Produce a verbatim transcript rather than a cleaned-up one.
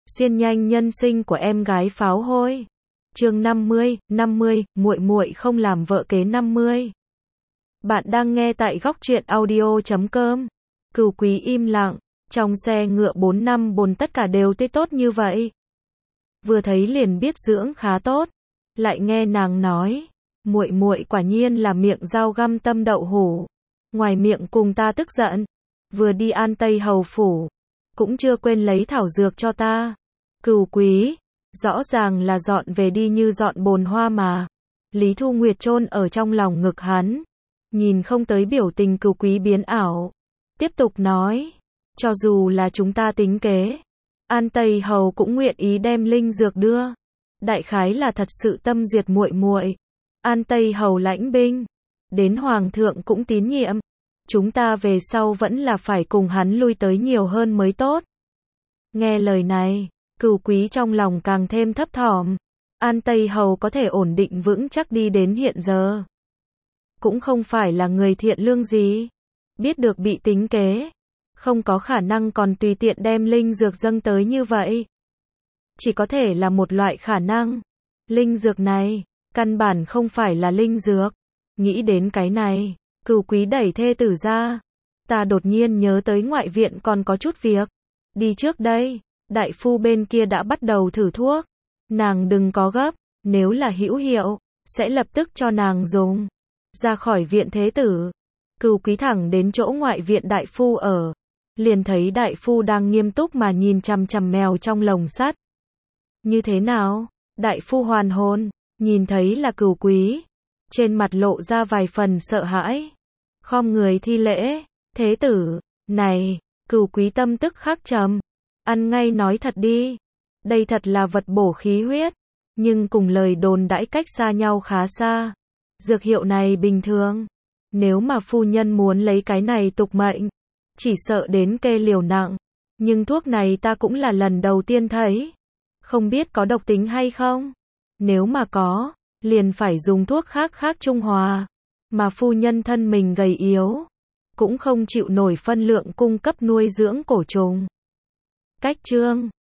xuyên nhanh nhân sinh của em gái pháo hôi. Chương năm mươi, năm mươi, muội muội không làm vợ kế năm mươi. Bạn đang nghe tại góc truyện audio chấm com. Cửu Quý im lặng, trong xe ngựa bốn năm bồn tất cả đều tê tốt như vậy. Vừa thấy liền biết dưỡng khá tốt, lại nghe nàng nói, muội muội quả nhiên là miệng dao găm tâm đậu hủ, ngoài miệng cùng ta tức giận, vừa đi An Tây hầu phủ, cũng chưa quên lấy thảo dược cho ta. Cửu Quý, rõ ràng là dọn về đi như dọn bồn hoa mà. Lý Thu Nguyệt chôn ở trong lòng ngực hắn, nhìn không tới biểu tình Cửu Quý biến ảo, tiếp tục nói, cho dù là chúng ta tính kế, An Tây hầu cũng nguyện ý đem linh dược đưa. Đại khái là thật sự tâm duyệt muội muội. An Tây hầu lãnh binh, đến hoàng thượng cũng tín nhiệm. Chúng ta về sau vẫn là phải cùng hắn lui tới nhiều hơn mới tốt. Nghe lời này, Cửu Quý trong lòng càng thêm thấp thỏm. An Tây hầu có thể ổn định vững chắc đi đến hiện giờ, cũng không phải là người thiện lương gì, biết được bị tính kế, không có khả năng còn tùy tiện đem linh dược dâng tới như vậy. Chỉ có thể là một loại khả năng. Linh dược này, căn bản không phải là linh dược. Nghĩ đến cái này, Cửu Quý đẩy thê tử ra. Ta đột nhiên nhớ tới ngoại viện còn có chút việc. Đi trước đây, đại phu bên kia đã bắt đầu thử thuốc. Nàng đừng có gấp, nếu là hữu hiệu, sẽ lập tức cho nàng dùng. Ra khỏi viện thế tử, Cửu Quý thẳng đến chỗ ngoại viện đại phu ở. Liền thấy đại phu đang nghiêm túc mà nhìn chằm chằm mèo trong lồng sắt. Như thế nào? Đại phu hoàn hồn, nhìn thấy là Cửu Quý, trên mặt lộ ra vài phần sợ hãi. Khom người thi lễ, thế tử, này, Cửu Quý tâm tức khắc trầm. Ăn ngay nói thật đi, đây thật là vật bổ khí huyết, nhưng cùng lời đồn đãi cách xa nhau khá xa. Dược hiệu này bình thường, nếu mà phu nhân muốn lấy cái này tục mệnh, chỉ sợ đến kê liều nặng, nhưng thuốc này ta cũng là lần đầu tiên thấy, không biết có độc tính hay không. Nếu mà có, liền phải dùng thuốc khác khác trung hòa, mà phu nhân thân mình gầy yếu, cũng không chịu nổi phân lượng cung cấp nuôi dưỡng cổ trùng. Cách chương